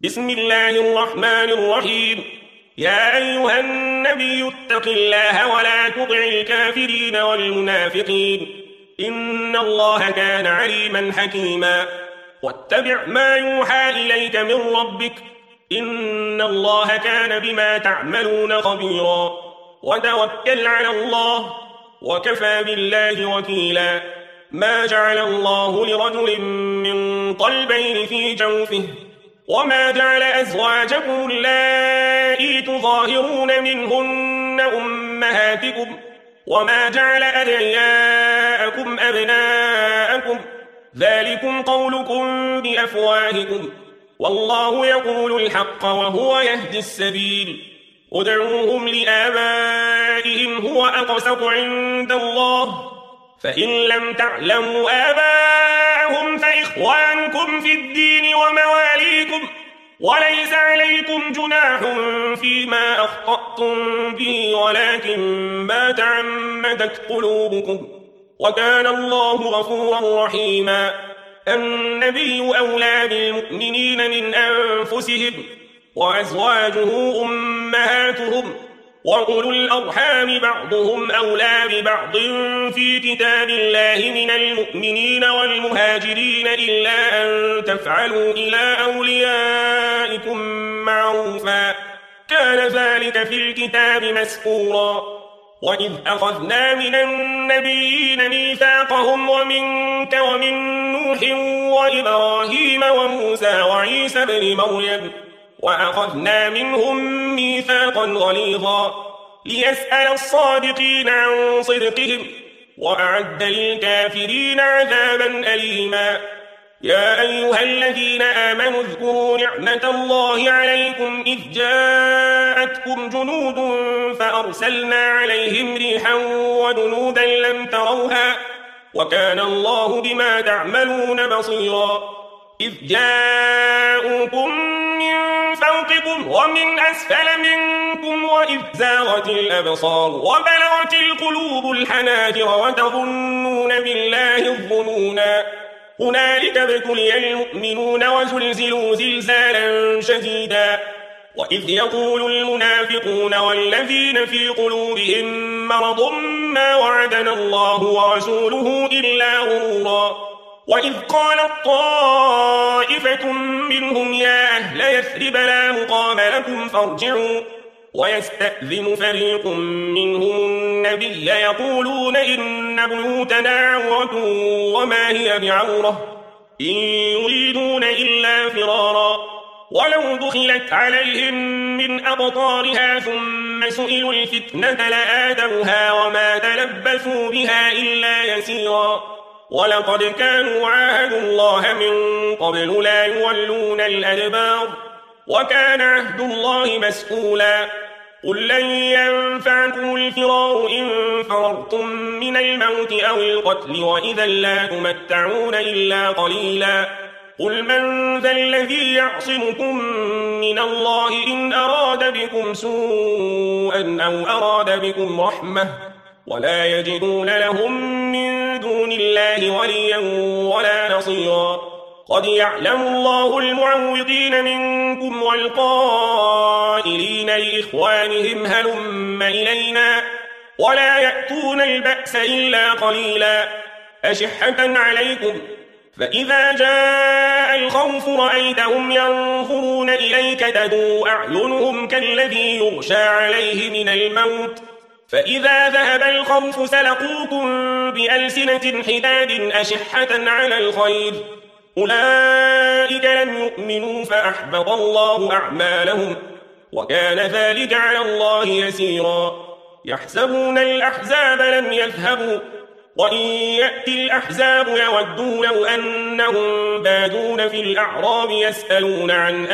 بسم الله الرحمن الرحيم. يا أيها النبي اتق الله ولا تطع الكافرين والمنافقين، إن الله كان عليما حكيما. واتبع ما يوحى إليك من ربك، إن الله كان بما تعملون خبيرا. وتوكل على الله، وكفى بالله وكيلا. ما جعل الله لرجل من قلبين في جوفه، وما جعل أزواجكم اللائي تظاهرون منهن أمهاتكم، وما جعل أدعياءكم أبناءكم، ذلكم قولكم بأفواهكم، والله يقول الحق وهو يهدي السبيل. ادعوهم لآبائهم هو أقسط عند الله، فإن لم تعلموا آباءهم فإخوانكم في الدين ومواليكم، وليس عليكم جناح فيما أخطأتم به ولكن ما تعمدت قلوبكم، وكان الله غفورا رحيما. النبي أولى بالمؤمنين من أنفسهم، وأزواجه أمهاتهم، وأولو الأرحام بعضهم أولى ببعض في كتاب الله من المؤمنين والمهاجرين إلا أن تفعلوا إلى أوليائكم معروفا، كان ذلك في الكتاب مسكورا. وإذ أخذنا من النبيين ميثاقهم ومنك ومن نوح وإبراهيم وموسى وعيسى بن مريم، وأخذنا منهم ميثاقا غليظا ليسأل الصادقين عن صدقهم، وأعد للكافرين عذابا أليما. يا أيها الذين آمنوا اذكروا نعمة الله عليكم إذ جاءتكم جنود فأرسلنا عليهم ريحا وجنودا لم تروها، وكان الله بما تعملون بصيرا. إذ جاءوكم من فوقكم ومن أسفل منكم وإذ زاغت الأبصار وبلغت القلوب الحناجر وتظنون بالله الظنونا. هنالك ابتلي المؤمنون وزلزلوا زلزالا شديدا. وإذ يقول المنافقون والذين في قلوبهم مرض ما وعدنا الله ورسوله إلا غرورا. وإذ قالت طائفة منهم يا أهل يثرب لا مقام لكم فارجعوا، ويستأذن فريق منهم النبي يقولون إن بيوتنا عورة وما هي بعورة، إن يريدون إلا فرارا. ولو دخلت عليهم من أقطارها ثم سئلوا الفتنة لآتوها وما تلبثوا بها إلا يسيرا. ولقد كانوا عاهدوا الله من قبل لا يولون الأدبار، وكان عهد الله مسئولا. قل لن ينفعكم الفرار إن فررتم من الموت أو القتل، وإذا لا تمتعون إلا قليلا. قل من ذا الذي يعصمكم من الله إن أراد بكم سوءا أو أراد بكم رحمة، ولا يجدون لهم من دون الله وليا ولا نصيرا. قد يعلم الله المعوقين منكم والقائلين لإخوانهم هلم إلينا، ولا يأتون البأس إلا قليلا. أشحة عليكم، فإذا جاء الخوف رأيتهم ينظرون إليك تدور أعينهم كالذي يغشى عليه من الموت، فإذا ذهب الخوف سلقوكم بألسنة حداد أشحة على الخير، أولئك لم يؤمنوا فأحبط الله أعمالهم، وكان ذلك على الله يسيرا. يحسبون الأحزاب لم يذهبوا، وإن يأتي الأحزاب يودوا لو أنهم بادون في الأعراب يسألون عن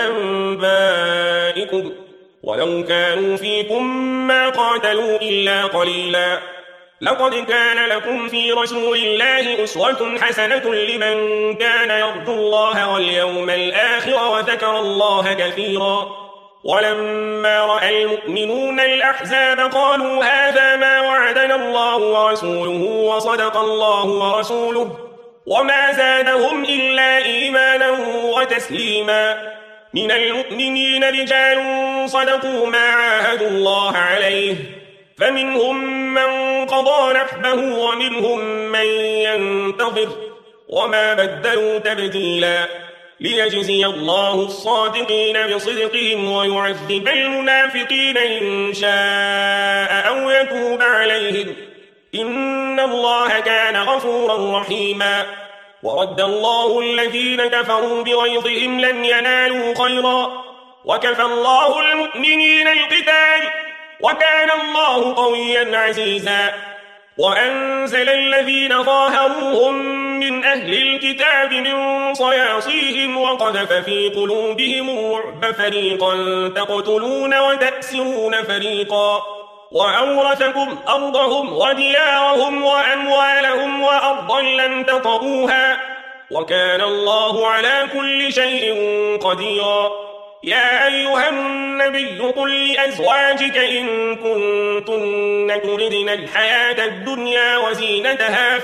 أنبائكم، ولو كانوا فيكم ما قاتلوا إلا قليلا. لقد كان لكم في رسول الله أسوة حسنة لمن كان يرجو الله واليوم الآخر وذكر الله كثيرا. ولما رأى المؤمنون الأحزاب قالوا هذا ما وعدنا الله ورسوله وصدق الله ورسوله، وما زادهم إلا إيمانا وتسليما. من المؤمنين رجال صدقوا ما عاهدوا الله عليه فمنهم من قضى نحبه ومنهم من ينتظر وما بدلوا تبديلا ليجزي الله الصادقين بصدقهم ويعذب المنافقين إن شاء أو يتوب عليهم إن الله كان غفورا رحيما ورد الله الذين كفروا بغيظهم لم ينالوا خيرا وكفى الله المؤمنين القتال وكان الله قويا عزيزا وأنزل الذين ظاهروهم من أهل الكتاب من صياصيهم وقذف في قلوبهم الرعب فريقا تقتلون وتأسرون فريقا وأورثكم أرضهم وديارهم وأموالهم وأرضا لم تطئوها وكان الله على كل شيء قديرا يا أيها النبي قل لأزواجك إن كنتن تردن الحياة الدنيا وزينتها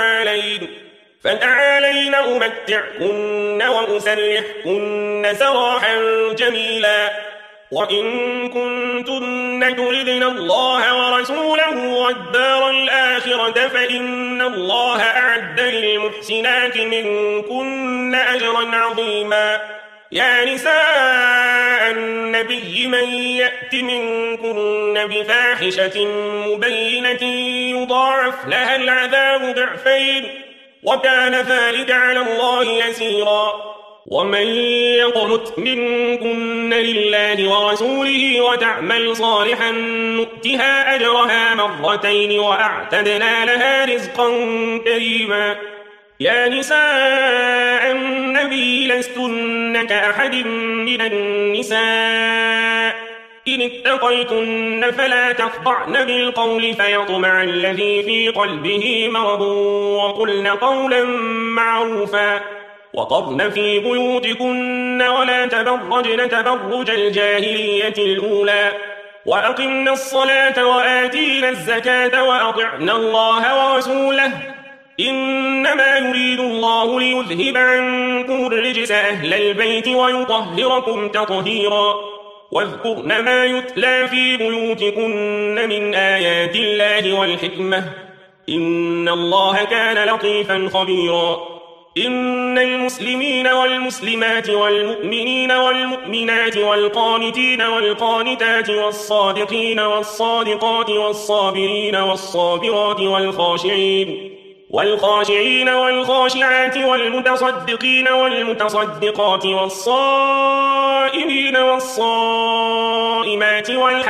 فتعالين أمتعكن وأسرحكن سراحا جميلا وإن كنتن تردن الله ورسوله والدار الآخرة فإن الله أعد للمحسنات منكن أجرا عظيما يا نساء النبي من يأت منكن بفاحشة مبينة يضاعف لها العذاب ضعفين وكان ذلك على الله يسيرا ومن يقنت منكن لله ورسوله وتعمل صالحا نؤتها أجرها مرتين وأعتدنا لها رزقا كريما يا نساء النبي لستن كأحد من النساء إن اتقيتن فلا تخضعن بالقول فيطمع الذي في قلبه مرض وقلن قولا معروفا وقرن في بيوتكن ولا تبرجن تبرج الجاهلية الأولى وأقمنا الصلاة وآتينا الزكاة وأطعنا الله ورسوله إنما يريد الله ليذهب عنكم الرجس أهل البيت ويطهركم تطهيرا واذكرن ما يتلى في بيوتكن من آيات الله والحكمة إن الله كان لطيفا خبيرا إن المسلمين والمسلمات والمؤمنين والمؤمنات والقانتين والقانتات والصادقين والصادقات والصابرين والصابرات والخاشعين والخاشعات والمتصدقين والمتصدقات والصائمين والصائمات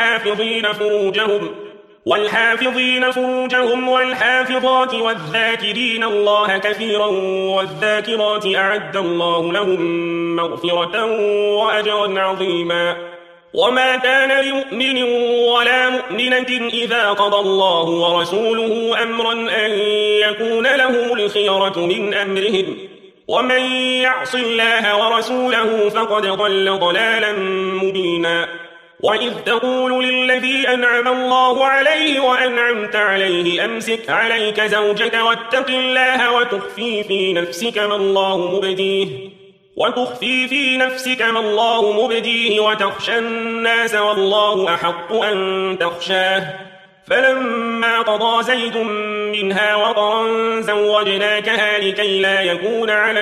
والحافظين فروجهم والحافظات والذاكرين الله كثيرا والذاكرات أعد الله لهم مغفرة وأجرا عظيما وما كان لمؤمن ولا مؤمنة إذا قضى الله ورسوله أمرا أن يكون لهم الخيرة من أمرهم ومن يعص الله ورسوله فقد ضل ضلالا مبينا وإذ تقول للذي أنعم الله عليه وأنعمت عليه أمسك عليك زوجك واتق الله وتخفي في نفسك ما الله مبديه وتخشى الناس والله أحق أن تخشاه فلما قضى زيد منها وطرا زوجناكها لكي لا يكون على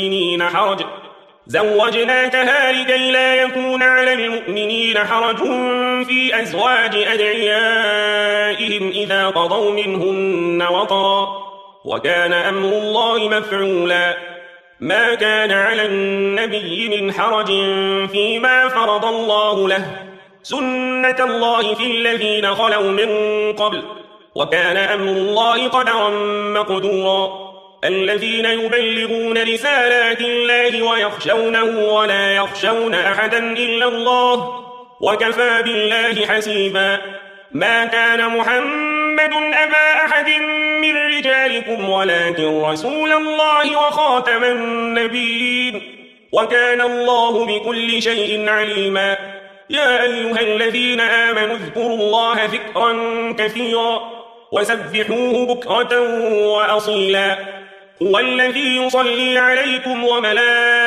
المؤمنين حرج في أزواج أدعيائهم إذا قضوا منهن وطرا وكان أمر الله مفعولا ما كان على النبي من حرج فيما فرض الله له سنة الله في الذين خلوا من قبل وكان أمر الله قدرا مقدورا الذين يبلغون رسالات الله ويخشونه ولا يخشون أحدا إلا الله وكفى بالله حسيبا ما كان محمد أبا أحد من رجالكم ولكن رسول الله وخاتم النبيين وكان الله بكل شيء عليما يا أيها الذين آمنوا اذكروا الله ذكرا كثيرا وسبحوه بكرة وأصيلا هو الذي يصلي عليكم وملائكته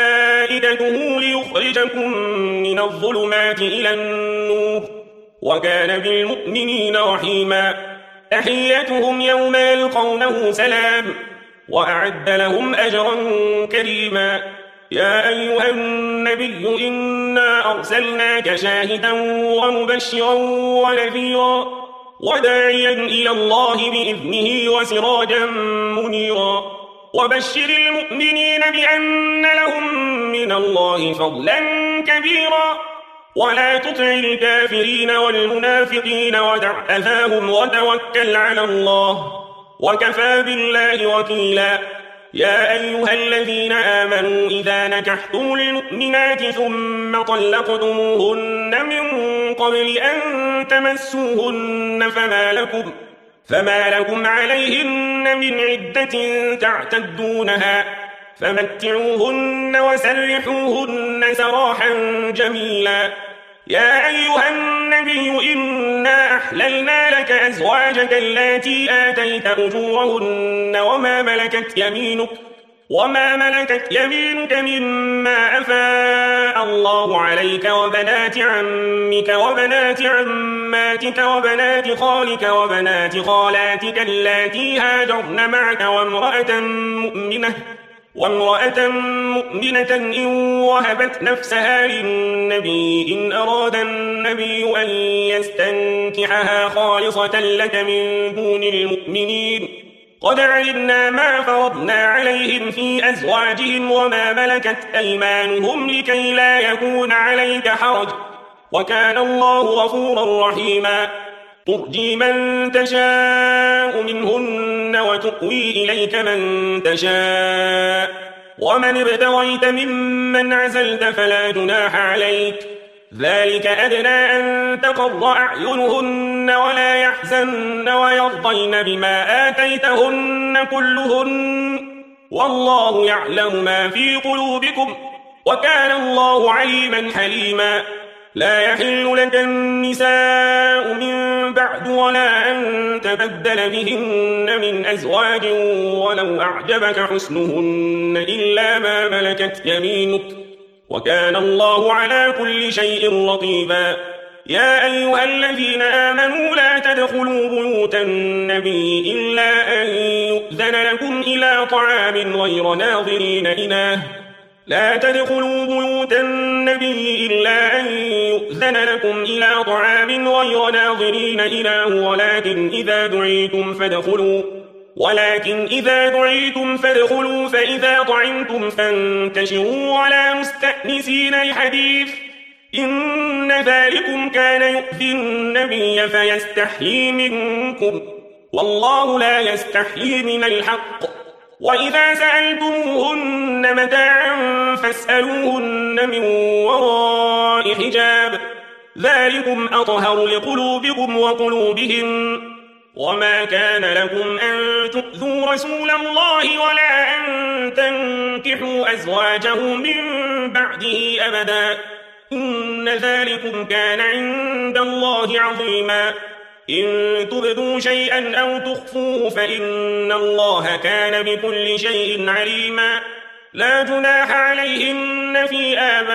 وملائكته ليخرجكم من الظلمات إلى النور وكان بالمؤمنين رحيما تحيتهم يوم يلقونه سلام وأعد لهم أجرا كريما يا أيها النبي إنا أرسلناك شاهدا ومبشرا ونذيرا وداعيا إلى الله بإذنه وسراجا منيرا وبشر المؤمنين بأن لهم من الله فضلا كبيرا ولا تطع الكافرين والمنافقين ودع أذاهم وتوكل على الله وكفى بالله وكيلا يا أيها الذين آمنوا إذا نكحتم المؤمنات ثم طلقتموهن من قبل أن تمسوهن فما لكم عليهن من عدة تعتدونها فمتعوهن وسرحوهن سراحا جميلا يا أيها النبي إنا أحللنا لك أزواجك التي آتيت أجورهن وما ملكت يمينك مما أفاء الله عليك وبنات عمك وبنات عماتك وبنات خالك وبنات خالاتك اللاتي هاجرن معك وامرأة مؤمنة إن وهبت نفسها للنبي إن أراد النبي أن يستنكحها خالصة لك من دون المؤمنين قد علمنا ما فرضنا عليهم في أزواجهم وما ملكت أيمانهم لكي لا يكون عليك حرج وكان الله غفورا رحيما ترجي من تشاء منهن وتؤوي إليك من تشاء ومن ابتغيت ممن عزلت فلا جناح عليك ذلك أدنى أن تقر أعينهن ولا يحزن ويرضين بما آتيتهن كلهن والله يعلم ما في قلوبكم وكان الله عليما حليما لا يحل لك النساء من بعد ولا أن تبدل بهن من أزواج ولو أعجبك حسنهن إلا ما ملكت يمينك وكان الله على كل شيء رقيبا يا أيها الذين آمنوا لا تدخلوا بيوت النبي إلا أن يؤذن لكم إلى طعام غير ناظرين إناه لا تدخلوا بيوت النبي إلا أن يؤذن لكم إلى طعام غير ناظرين إناه ولكن إذا دعيتم فادخلوا فإذا طعمتم فانتشروا ولا مستأنسين لحديث إن ذلكم كان يؤذي النبي فيستحيي منكم والله لا يستحيي من الحق وإذا سألتموهن متاعا فاسألوهن من وراء حجاب ذلكم أطهر لقلوبكم وقلوبهم وما كان لكم أن تؤذوا رسول الله ولا أن تنكحوا أزواجه من بعده أبدا إن ذلكم كان عند الله عظيما إن تبدوا شيئا أو تخفوه فإن الله كان بكل شيء عليما لا جناح عليهن في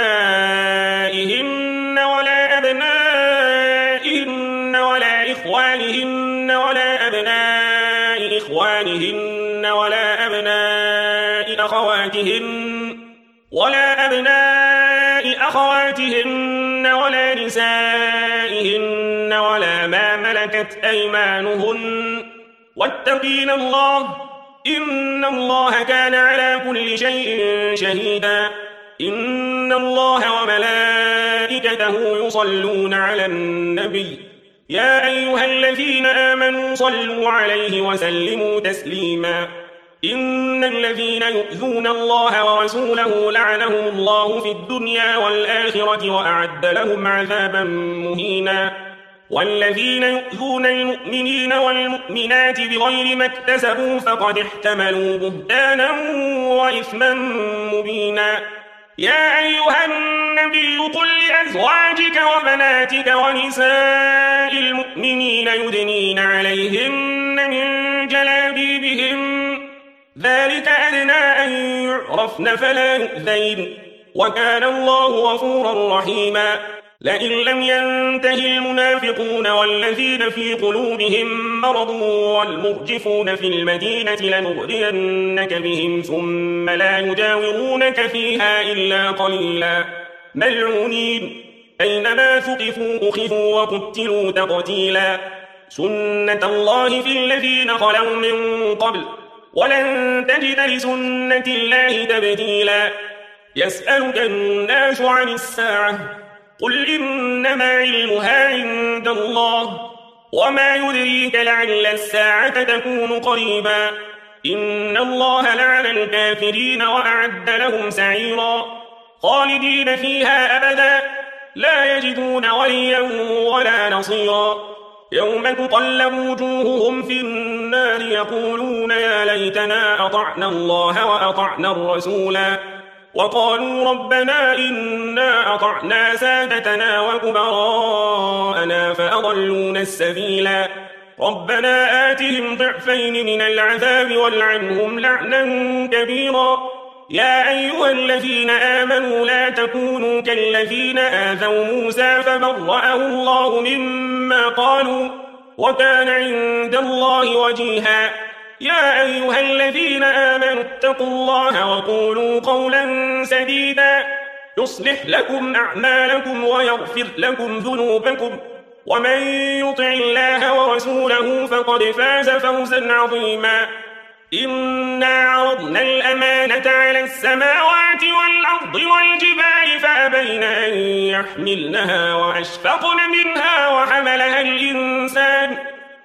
آبائهن ولا أبنائهن ولا إخوانهن ولا أبناء إخوانهن ولا أبناء أخواتهن ولا نسائهن ولا ما ملكت أيمانهن واتقين الله إن الله كان على كل شيء شهيدا إن الله وملائكته يصلون على النبي يا أيها الذين آمنوا صلوا عليه وسلموا تسليما إن الذين يؤذون الله ورسوله لعنهم الله في الدنيا والآخرة وأعد لهم عذابا مهينا والذين يؤذون المؤمنين والمؤمنات بغير ما اكتسبوا فقد احتملوا بهتانا وإثما مبينا يا أيها النبي قل لأزواجك وبناتك ونساء المؤمنين يدنين عليهن من جلابيبهن ذلك أدنى أن يعرفن فلا يؤذين وكان الله غفورا رحيما. لئن لم ينته المنافقون والذين في قلوبهم مرض والمرجفون في المدينة لنغرينك بهم ثم لا يجاورونك فيها إلا قليلا ملعونين أينما ثقفوا أخذوا وقتلوا تقتيلا. سنة الله في الذين خلوا من قبل ولن تجد لسنة الله تبديلا. يسألك الناس عن الساعة قل إنما علمها عند الله وما يدريك لعل الساعة تكون قريبا. إن الله لعن الكافرين وأعد لهم سعيرا خالدين فيها أبدا لا يجدون وليا ولا نصيرا. يوم تقلب وجوههم في النار يقولون يا ليتنا أطعنا الله وأطعنا الرسولا وقالوا ربنا إنا أطعنا سادتنا وكبراءنا فأضلونا السبيلا. ربنا آتهم ضعفين من العذاب والعنهم لعنا كبيرا. يا أيها الذين آمنوا لا تكونوا كالذين آذوا موسى فبرأه الله مما قالوا وكان عند الله وجيها. يا أيها الذين آمنوا اتقوا الله وقولوا قولا سديدا يصلح لكم أعمالكم ويغفر لكم ذنوبكم ومن يطع الله ورسوله فقد فاز فوزا عظيما. إنا عرضنا الأمانة على السماوات والأرض والجبال فأبين أن يحملنها وأشفقن منها وحملها الإنسان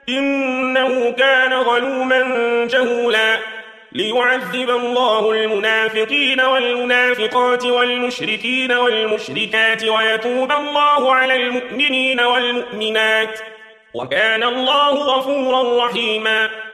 إنه كان ظلوما جهولا. ليعذب الله المنافقين والمنافقات والمشركين والمشركات ويتوب الله على المؤمنين والمؤمنات وكان الله غفورا رحيما.